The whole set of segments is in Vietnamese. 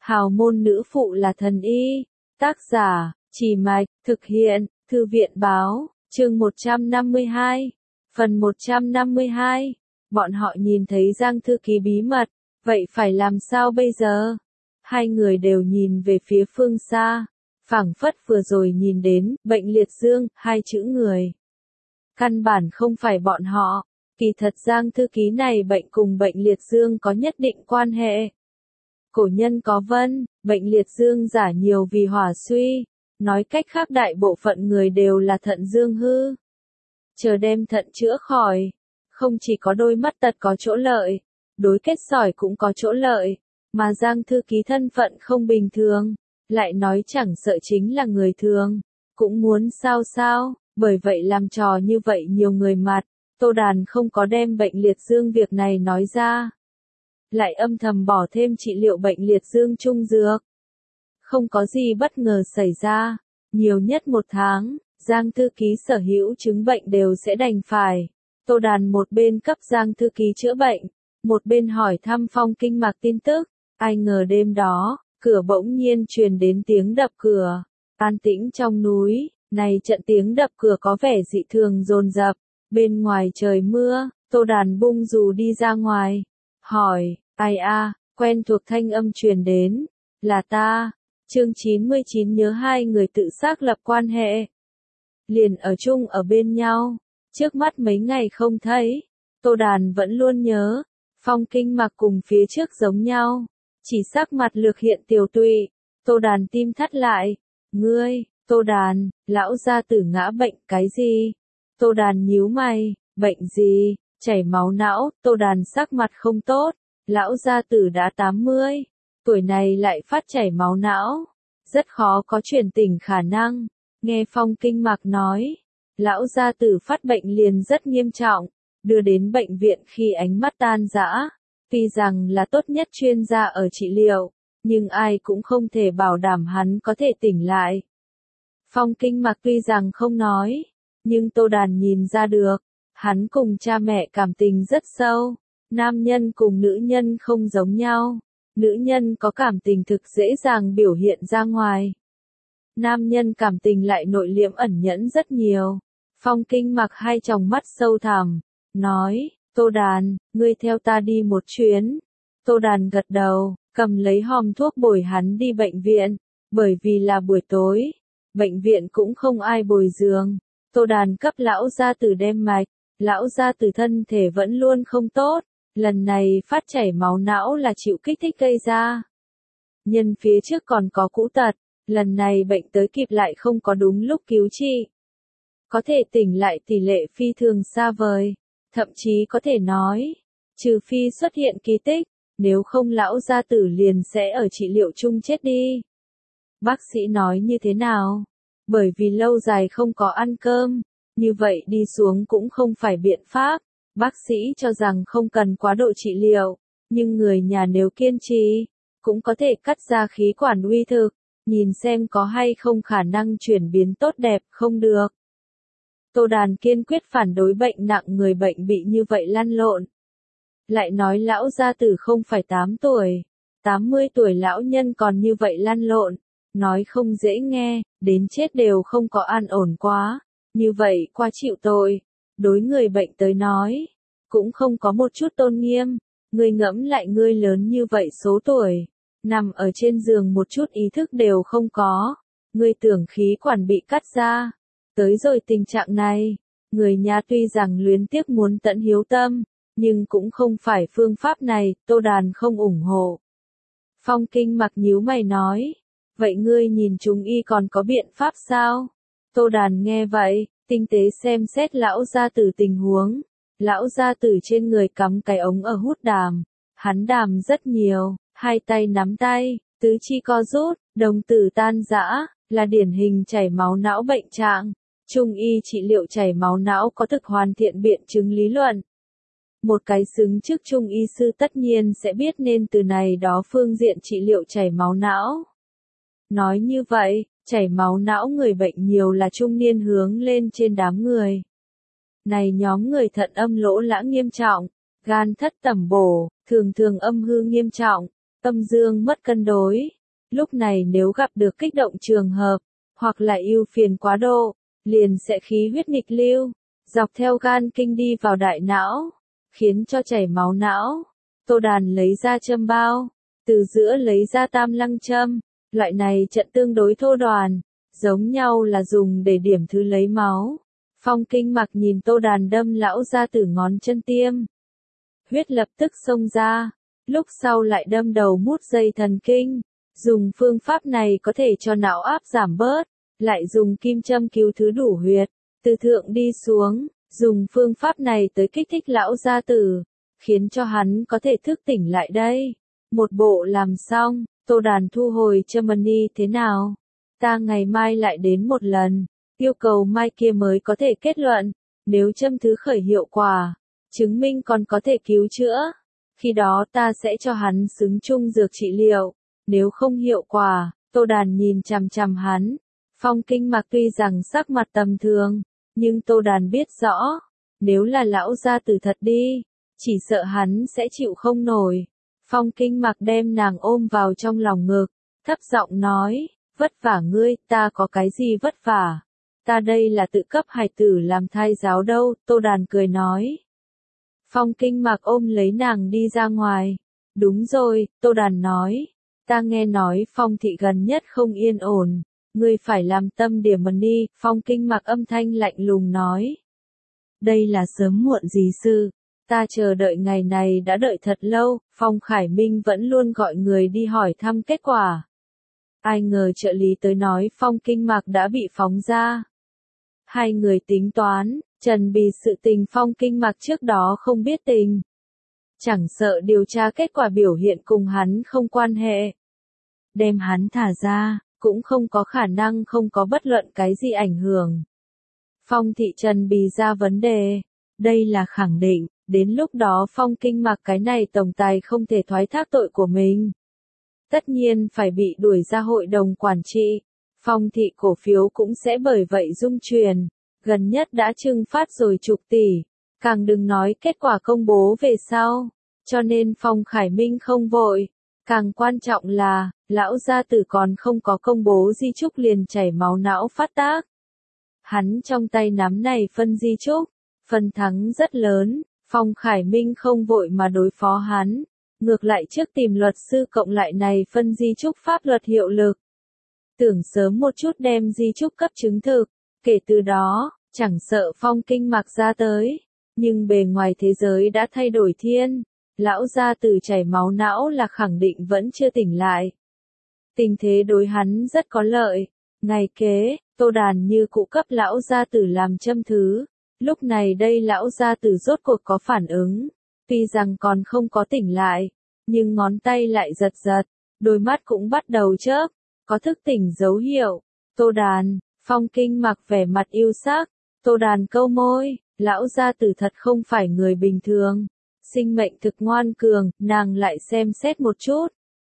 Hào môn nữ phụ là thần y. Tác giả, Trì Mạch, thực hiện, Thư viện báo, chương 152. Phần 152. Bọn họ nhìn thấy Giang thư ký bí mật, vậy phải làm sao bây giờ? Hai người đều nhìn về phía phương xa, phảng phất vừa rồi nhìn đến, bệnh liệt dương, hai chữ người. Căn bản không phải bọn họ, kỳ thật Giang thư ký này bệnh cùng bệnh liệt dương có nhất định quan hệ. Cổ nhân có vân, bệnh liệt dương giả nhiều vì hỏa suy, nói cách khác đại bộ phận người đều là thận dương hư. Chờ đem thận chữa khỏi, không chỉ có đôi mắt tật có chỗ lợi, đối kết sỏi cũng có chỗ lợi, mà Giang thư ký thân phận không bình thường, lại nói chẳng sợ chính là người thường, cũng muốn sao, bởi vậy làm trò như vậy nhiều người mặt, Tô Đàn không có đem bệnh liệt dương việc này nói ra. Lại âm thầm bỏ thêm trị liệu bệnh liệt dương trung dược. Không có gì bất ngờ xảy ra, nhiều nhất 1 tháng, Giang thư ký sở hữu chứng bệnh đều sẽ đành phải. Tô Đàn một bên cấp Giang thư ký chữa bệnh, một bên hỏi thăm Phong Kinh Mạc tin tức. Ai ngờ đêm đó, cửa bỗng nhiên truyền đến tiếng đập cửa. An tĩnh trong núi, này trận tiếng đập cửa có vẻ dị thường dồn dập. Bên ngoài trời mưa, Tô Đàn bung dù đi ra ngoài, hỏi, ai a? Quen thuộc thanh âm truyền đến, là ta. Chương 99 nhớ hai người tự xác lập quan hệ, liền ở chung ở bên nhau, trước mắt mấy ngày không thấy, Tô Đàn vẫn luôn nhớ. Phong Kinh Mạc cùng phía trước giống nhau, chỉ sắc mặt lược hiện tiều tụy. Tô Đàn tim thắt lại, ngươi, Tô Đàn, lão gia tử ngã bệnh cái gì? Tô Đàn nhíu mày, bệnh gì? Chảy máu não. Tô Đàn sắc mặt không tốt, lão gia tử đã 80, tuổi này lại phát chảy máu não, rất khó có chuyển tỉnh khả năng. Nghe Phong Kinh Mạc nói, lão gia tử phát bệnh liền rất nghiêm trọng, đưa đến bệnh viện khi ánh mắt tan rã. Tuy rằng là tốt nhất chuyên gia ở trị liệu, nhưng ai cũng không thể bảo đảm hắn có thể tỉnh lại. Phong Kinh Mạc tuy rằng không nói, nhưng Tô Đàn nhìn ra được, hắn cùng cha mẹ cảm tình rất sâu. Nam nhân cùng nữ nhân không giống nhau, nữ nhân có cảm tình thực dễ dàng biểu hiện ra ngoài. Nam nhân cảm tình lại nội liễm ẩn nhẫn rất nhiều. Phong Kinh Mạc hai tròng mắt sâu thẳm, nói, Tô Đàn, ngươi theo ta đi một chuyến. Tô Đàn gật đầu, cầm lấy hòm thuốc bồi hắn đi bệnh viện, bởi vì là buổi tối, bệnh viện cũng không ai bồi giường. Tô Đàn cấp lão gia tử đem mạch, lão gia tử thân thể vẫn luôn không tốt, lần này phát chảy máu não là chịu kích thích gây ra. Nhân phía trước còn có cũ tật, lần này bệnh tới kịp lại không có đúng lúc cứu trị. Có thể tỉnh lại tỷ lệ phi thường xa vời, thậm chí có thể nói, trừ phi xuất hiện kỳ tích, nếu không lão gia tử liền sẽ ở trị liệu chung chết đi. Bác sĩ nói như thế nào? Bởi vì lâu dài không có ăn cơm, như vậy đi xuống cũng không phải biện pháp. Bác sĩ cho rằng không cần quá độ trị liệu, nhưng người nhà nếu kiên trì, cũng có thể cắt ra khí quản uy thực, nhìn xem có hay không khả năng chuyển biến tốt đẹp. Không được. Tô Đàn kiên quyết phản đối bệnh nặng người bệnh bị như vậy lăn lộn. Lại nói lão gia tử không phải 8 tuổi, 80 tuổi lão nhân còn như vậy lăn lộn, nói không dễ nghe, đến chết đều không có an ổn quá, như vậy qua chịu tội. Đối người bệnh tới nói, cũng không có một chút tôn nghiêm. Ngươi ngẫm lại, ngươi lớn như vậy số tuổi, nằm ở trên giường một chút ý thức đều không có, ngươi tưởng khí quản bị cắt ra, tới rồi tình trạng này, người nhà tuy rằng luyến tiếc muốn tận hiếu tâm, nhưng cũng không phải phương pháp này. Tô Đàn không ủng hộ. Phong Kinh Mạc nhíu mày nói, vậy ngươi nhìn chúng y còn có biện pháp sao? Tô Đàn nghe vậy, tinh tế xem xét lão gia tử tình huống. Lão gia tử trên người cắm cái ống ở hút đàm, hắn đàm rất nhiều, hai tay nắm tay, tứ chi co rút, đồng tử tan rã, là điển hình chảy máu não bệnh trạng. Trung y trị liệu chảy máu não có thực hoàn thiện biện chứng lý luận. Một cái xứng trước trung y sư tất nhiên sẽ biết nên từ này đó phương diện trị liệu chảy máu não. Nói như vậy, chảy máu não người bệnh nhiều là trung niên hướng lên trên đám người. Này nhóm người thận âm lỗ lãng nghiêm trọng, gan thất tẩm bổ, thường thường âm hư nghiêm trọng, âm dương mất cân đối. Lúc này nếu gặp được kích động trường hợp, hoặc là ưu phiền quá độ, liền sẽ khí huyết nghịch lưu, dọc theo gan kinh đi vào đại não, khiến cho chảy máu não. Tô Đàn lấy ra châm bao, từ giữa lấy ra tam lăng châm, loại này trận tương đối thô đoàn, giống nhau là dùng để điểm thứ lấy máu. Phong Kinh Mặc nhìn Tô Đàn đâm lão gia tử ngón chân tiêm. Huyết lập tức xông ra, lúc sau lại đâm đầu mút dây thần kinh. Dùng phương pháp này có thể cho não áp giảm bớt, lại dùng kim châm cứu thứ đủ huyệt, từ thượng đi xuống, dùng phương pháp này tới kích thích lão gia tử, khiến cho hắn có thể thức tỉnh lại đây. Một bộ làm xong, Tô Đàn thu hồi châm mani thế nào? Ta ngày mai lại đến một lần, yêu cầu mai kia mới có thể kết luận, nếu châm thứ khởi hiệu quả, chứng minh còn có thể cứu chữa. Khi đó ta sẽ cho hắn xứng chung dược trị liệu, nếu không hiệu quả, Tô Đàn nhìn chằm chằm hắn. Phong Kinh Mặc tuy rằng sắc mặt tầm thường, nhưng Tô Đàn biết rõ, nếu là lão gia tử thật đi, chỉ sợ hắn sẽ chịu không nổi. Phong Kinh Mặc đem nàng ôm vào trong lòng ngực, thấp giọng nói, vất vả ngươi, ta có cái gì vất vả? Ta đây là tự cấp hài tử làm thai giáo đâu, Tô Đàn cười nói. Phong Kinh Mặc ôm lấy nàng đi ra ngoài. Đúng rồi, Tô Đàn nói, ta nghe nói Phong thị gần nhất không yên ổn, ngươi phải làm tâm điểm mani. Phong Kinh Mặc âm thanh lạnh lùng nói. Đây là sớm muộn gì sự, ta chờ đợi ngày này đã đợi thật lâu. Phong Khải Minh vẫn luôn gọi người đi hỏi thăm kết quả. Ai ngờ trợ lý tới nói Phong Kinh Mặc đã bị phóng ra. Hai người tính toán, Trần Bì sự tình Phong Kinh Mặc trước đó không biết tình. Chẳng sợ điều tra kết quả biểu hiện cùng hắn không quan hệ. Đem hắn thả ra, cũng không có khả năng không có bất luận cái gì ảnh hưởng. Phong thị Trần Bì ra vấn đề, đây là khẳng định, đến lúc đó Phong Kinh Mặc cái này tổng tài không thể thoái thác tội của mình. Tất nhiên phải bị đuổi ra hội đồng quản trị. Phong thị cổ phiếu cũng sẽ bởi vậy rung chuyển, gần nhất đã trưng phát rồi chục tỷ, càng đừng nói kết quả công bố về sau, cho nên Phong Khải Minh không vội, càng quan trọng là, lão gia tử còn không có công bố di chúc liền chảy máu não phát tác. Hắn trong tay nắm này phân di chúc, phần thắng rất lớn, Phong Khải Minh không vội mà đối phó hắn, ngược lại trước tìm luật sư cộng lại này phân di chúc pháp luật hiệu lực. Tưởng sớm một chút đem di chúc cấp chứng thực, kể từ đó, chẳng sợ Phong Kinh Mặc ra tới, nhưng bề ngoài thế giới đã thay đổi thiên, lão gia tử chảy máu não là khẳng định vẫn chưa tỉnh lại. Tình thế đối hắn rất có lợi, ngày kế, Tô Đàn như cụ cấp lão gia tử làm châm thứ, lúc này đây lão gia tử rốt cuộc có phản ứng, tuy rằng còn không có tỉnh lại, nhưng ngón tay lại giật giật, đôi mắt cũng bắt đầu chớp. Có thức tỉnh dấu hiệu. Tô Đàn, Phong Kinh Mặc vẻ mặt yêu sắc. Tô Đàn câu môi, lão gia tử thật không phải người bình thường. Sinh mệnh thực ngoan cường, nàng lại xem xét một chút.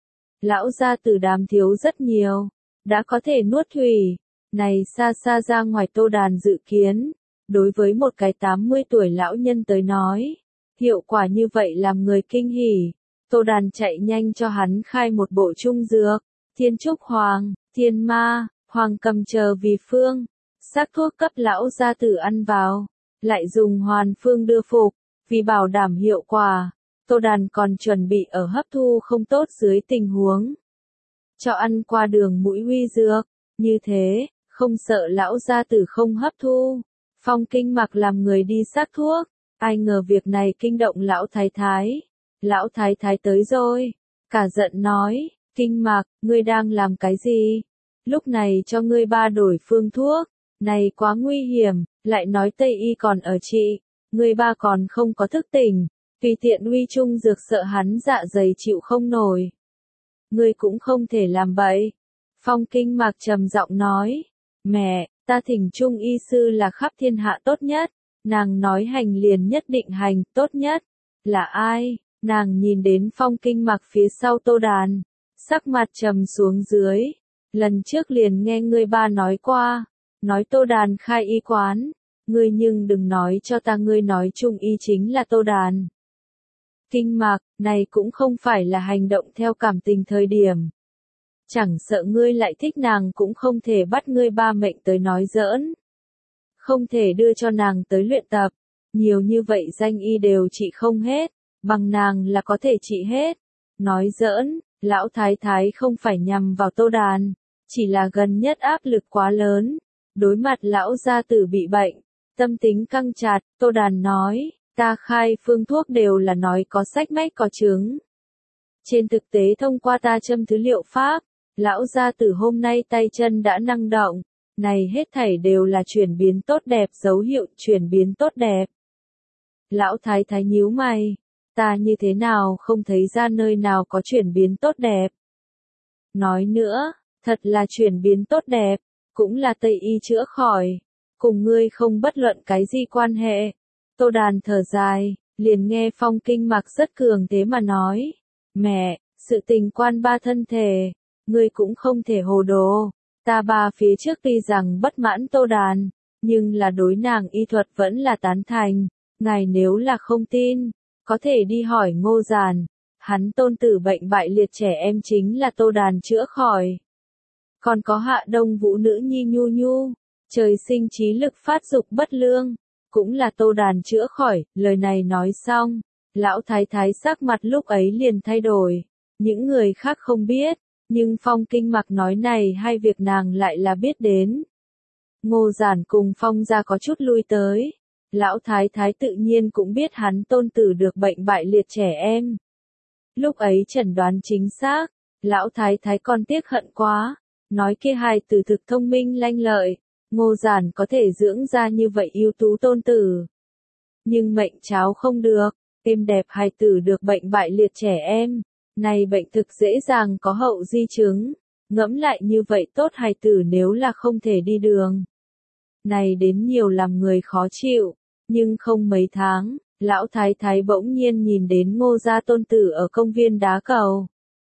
Lão gia tử đàm thiếu rất nhiều, đã có thể nuốt thủy. Này xa xa ra ngoài Tô Đàn dự kiến. Đối với một cái 80 tuổi lão nhân tới nói, hiệu quả như vậy làm người kinh hỉ. Tô Đàn chạy nhanh cho hắn khai một bộ trung dược. Thiên Trúc Hoàng, Thiên Ma, Hoàng Cầm chờ vì phương, sắc thuốc cấp lão gia tử ăn vào, lại dùng hoàn phương đưa phục, vì bảo đảm hiệu quả, Tô Đàn còn chuẩn bị ở hấp thu không tốt dưới tình huống. Cho ăn qua đường mũi huy dược, như thế, không sợ lão gia tử không hấp thu. Phong Kinh Mặc làm người đi sắc thuốc, ai ngờ việc này kinh động lão thái thái. Lão thái thái tới rồi, cả giận nói. Kinh Mặc, ngươi đang làm cái gì? Lúc này cho ngươi ba đổi phương thuốc, này quá nguy hiểm, lại nói Tây y còn ở trị, ngươi ba còn không có thức tỉnh, tùy tiện uy chung dược sợ hắn dạ dày chịu không nổi. Ngươi cũng không thể làm bậy. Phong Kinh Mặc trầm giọng nói, mẹ, ta thỉnh trung y sư là khắp thiên hạ tốt nhất, nàng nói hành liền nhất định hành, tốt nhất, là ai? Nàng nhìn đến Phong Kinh Mặc phía sau Tô Đàn. Sắc mặt trầm xuống dưới, lần trước liền nghe ngươi ba nói qua, nói Tô Đàn khai y quán, ngươi nhưng đừng nói cho ta ngươi nói trung y chính là Tô Đàn. Kinh Mạc, này cũng không phải là hành động theo cảm tình thời điểm. Chẳng sợ ngươi lại thích nàng cũng không thể bắt ngươi ba mệnh tới nói giỡn. Không thể đưa cho nàng tới luyện tập. Nhiều như vậy danh y đều trị không hết, bằng nàng là có thể trị hết. Nói giỡn, lão thái thái không phải nhằm vào Tô Đàn, chỉ là gần nhất áp lực quá lớn. Đối mặt lão gia tử bị bệnh, tâm tính căng chặt, Tô Đàn nói, ta khai phương thuốc đều là nói có sách mách có chứng. Trên thực tế thông qua ta châm thứ liệu pháp, lão gia tử hôm nay tay chân đã năng động, này hết thảy đều là chuyển biến tốt đẹp, dấu hiệu chuyển biến tốt đẹp. Lão thái thái nhíu mày, ta như thế nào không thấy ra nơi nào có chuyển biến tốt đẹp. Nói nữa, thật là chuyển biến tốt đẹp, cũng là Tây y chữa khỏi, cùng ngươi không bất luận cái gì quan hệ. Tô Đàn thở dài, liền nghe Phong Kinh Mạc rất cường thế mà nói, mẹ, sự tình quan ba thân thể, ngươi cũng không thể hồ đồ. Ta ba phía trước tuy rằng bất mãn Tô Đàn, nhưng là đối nàng y thuật vẫn là tán thành. Ngài nếu là không tin, có thể đi hỏi Ngô Giản, hắn tôn tử bệnh bại liệt trẻ em chính là Tô Đàn chữa khỏi. Còn có Hạ Đông Vũ nữ nhi Nhu Nhu, trời sinh trí lực phát dục bất lương, cũng là Tô Đàn chữa khỏi. Lời này nói xong, lão thái thái sắc mặt lúc ấy liền thay đổi, những người khác không biết, nhưng Phong Kinh Mạc nói này hai việc nàng lại là biết đến. Ngô Giản cùng Phong gia có chút lui tới. Lão thái thái tự nhiên cũng biết hắn tôn tử được bệnh bại liệt trẻ em. Lúc ấy chẩn đoán chính xác, lão thái thái còn tiếc hận quá, nói kia hài tử thực thông minh lanh lợi, Ngô Giản có thể dưỡng ra như vậy ưu tú tôn tử. Nhưng mệnh cháu không được, êm đẹp hài tử được bệnh bại liệt trẻ em, này bệnh thực dễ dàng có hậu di chứng, ngẫm lại như vậy tốt hài tử nếu là không thể đi đường. Này đến nhiều làm người khó chịu. Nhưng không mấy tháng, lão thái thái bỗng nhiên nhìn đến Ngô gia tôn tử ở công viên đá cầu.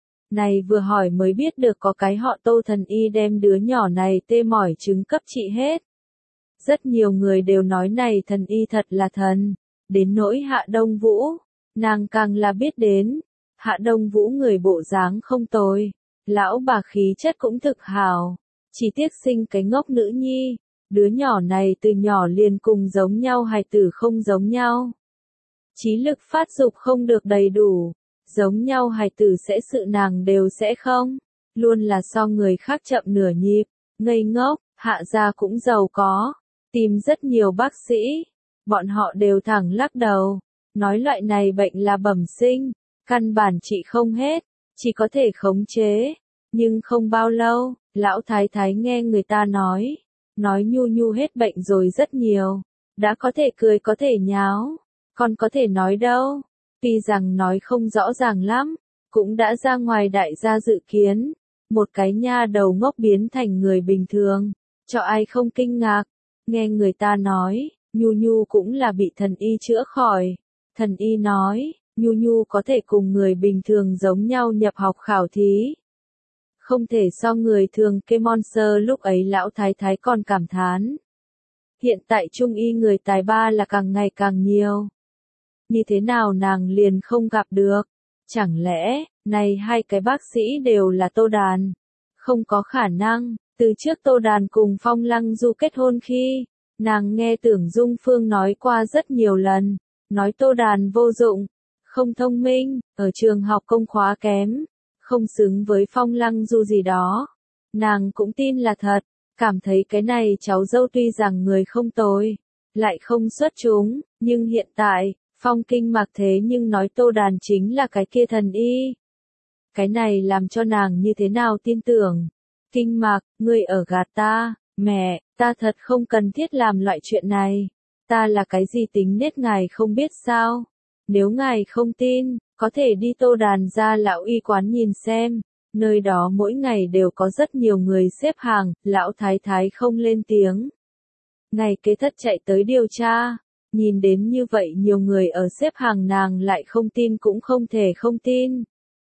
Này vừa hỏi mới biết được có cái họ Tô thần y đem đứa nhỏ này tê mỏi chứng cấp trị hết. Rất nhiều người đều nói này thần y thật là thần, đến nỗi Hạ Đông Vũ, nàng càng là biết đến. Hạ Đông Vũ người bộ dáng không tồi, lão bà khí chất cũng thực hào, chỉ tiếc sinh cái ngốc nữ nhi. Đứa nhỏ này từ nhỏ liền cùng giống nhau hài tử không giống nhau. Trí lực phát dục không được đầy đủ, giống nhau hài tử sẽ sự nàng đều sẽ không, luôn là so người khác chậm nửa nhịp, ngây ngốc. Hạ gia cũng giàu có, tìm rất nhiều bác sĩ, bọn họ đều thẳng lắc đầu, nói loại này bệnh là bẩm sinh, căn bản trị không hết, chỉ có thể khống chế. Nhưng không bao lâu, lão thái thái nghe người ta nói Nhu Nhu hết bệnh rồi rất nhiều, đã có thể cười có thể nháo, còn có thể nói đâu. Tuy rằng nói không rõ ràng lắm, cũng đã ra ngoài đại gia dự kiến, một cái nha đầu ngốc biến thành người bình thường, cho ai không kinh ngạc. Nghe người ta nói, Nhu Nhu cũng là bị thần y chữa khỏi. Thần y nói, Nhu Nhu có thể cùng người bình thường giống nhau nhập học khảo thí. Không thể so người thường kê monster. Lúc ấy lão thái thái còn cảm thán. Hiện tại trung y người tài ba là càng ngày càng nhiều. Như thế nào nàng liền không gặp được? Chẳng lẽ, này hai cái bác sĩ đều là Tô Đàn? Không có khả năng, từ trước Tô Đàn cùng Phong Lăng Du kết hôn khi, nàng nghe Tưởng Dung Phương nói qua rất nhiều lần, nói Tô Đàn vô dụng, không thông minh, ở trường học công khóa kém, không xứng với Phong Lăng Du gì đó. Nàng cũng tin là thật, cảm thấy cái này cháu dâu tuy rằng người không tồi, lại không xuất chúng, nhưng hiện tại, Phong Kinh Mạc thế nhưng nói Tô Đàn chính là cái kia thần y. Cái này làm cho nàng như thế nào tin tưởng? Kinh Mạc, ngươi ở gạt ta, mẹ, ta thật không cần thiết làm loại chuyện này. Ta là cái gì tính nết ngài không biết sao? Nếu ngài không tin, có thể đi Tô Đàn ra lão y quán nhìn xem. Nơi đó mỗi ngày đều có rất nhiều người xếp hàng, lão thái thái không lên tiếng. Ngày kế thất chạy tới điều tra. Nhìn đến như vậy nhiều người ở xếp hàng nàng lại không tin cũng không thể không tin.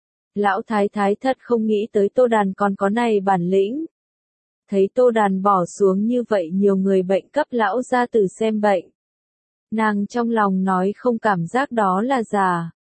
Lão thái thái thật không nghĩ tới Tô Đàn còn có này bản lĩnh. Thấy Tô Đàn bỏ xuống như vậy nhiều người bệnh cấp lão gia tử xem bệnh. Nàng trong lòng nói không cảm giác đó là giả.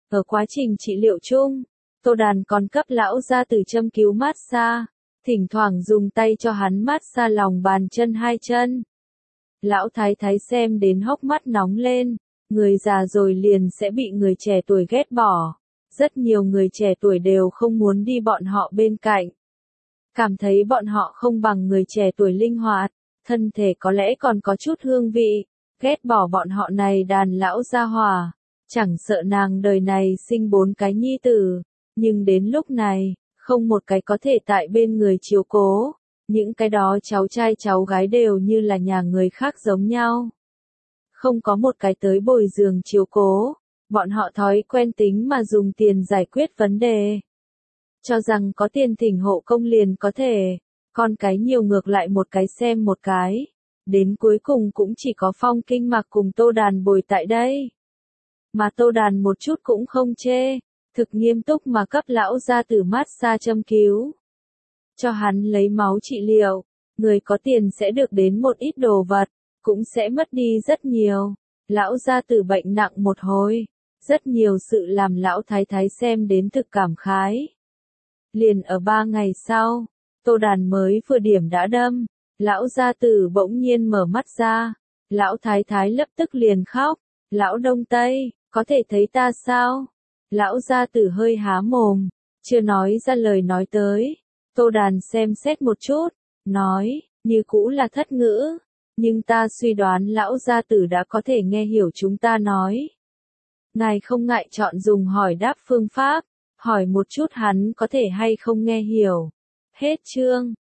Ở quá trình trị liệu chung, Tô Đàn còn cấp lão gia tử châm cứu massage, thỉnh thoảng dùng tay cho hắn massage lòng bàn chân hai chân. Lão thái thái xem đến hốc mắt nóng lên, người già rồi liền sẽ bị người trẻ tuổi ghét bỏ. Rất nhiều người trẻ tuổi đều không muốn đi bọn họ bên cạnh. Cảm thấy bọn họ không bằng người trẻ tuổi linh hoạt, thân thể có lẽ còn có chút hương vị, ghét bỏ bọn họ này đàn lão gia hỏa. Chẳng sợ nàng đời này sinh 4 cái nhi tử, nhưng đến lúc này, không một cái có thể tại bên người chiếu cố. Những cái đó cháu trai cháu gái đều như là nhà người khác giống nhau. Không có một cái tới bồi giường chiếu cố, bọn họ thói quen tính mà dùng tiền giải quyết vấn đề. Cho rằng có tiền thỉnh hộ công liền có thể, con cái nhiều ngược lại một cái xem một cái. Đến cuối cùng cũng chỉ có Phong Kinh Mạc cùng Tô Đàn bồi tại đây. Mà Tô Đàn một chút cũng không chê, thực nghiêm túc mà cấp lão gia tử massage châm cứu. Cho hắn lấy máu trị liệu, người có tiền sẽ được đến một ít đồ vật, cũng sẽ mất đi rất nhiều. Lão gia tử bệnh nặng một hồi, rất nhiều sự làm lão thái thái xem đến thực cảm khái. Liền ở 3 ngày sau, Tô Đàn mới vừa điểm đã đâm, lão gia tử bỗng nhiên mở mắt ra, lão thái thái lập tức liền khóc, lão Đông Tây, có thể thấy ta sao? Lão gia tử hơi há mồm, chưa nói ra lời nói tới. Tô Đàn xem xét một chút, nói, như cũ là thất ngữ, nhưng ta suy đoán lão gia tử đã có thể nghe hiểu chúng ta nói. Ngài không ngại chọn dùng hỏi đáp phương pháp, hỏi một chút hắn có thể hay không nghe hiểu. Hết chương.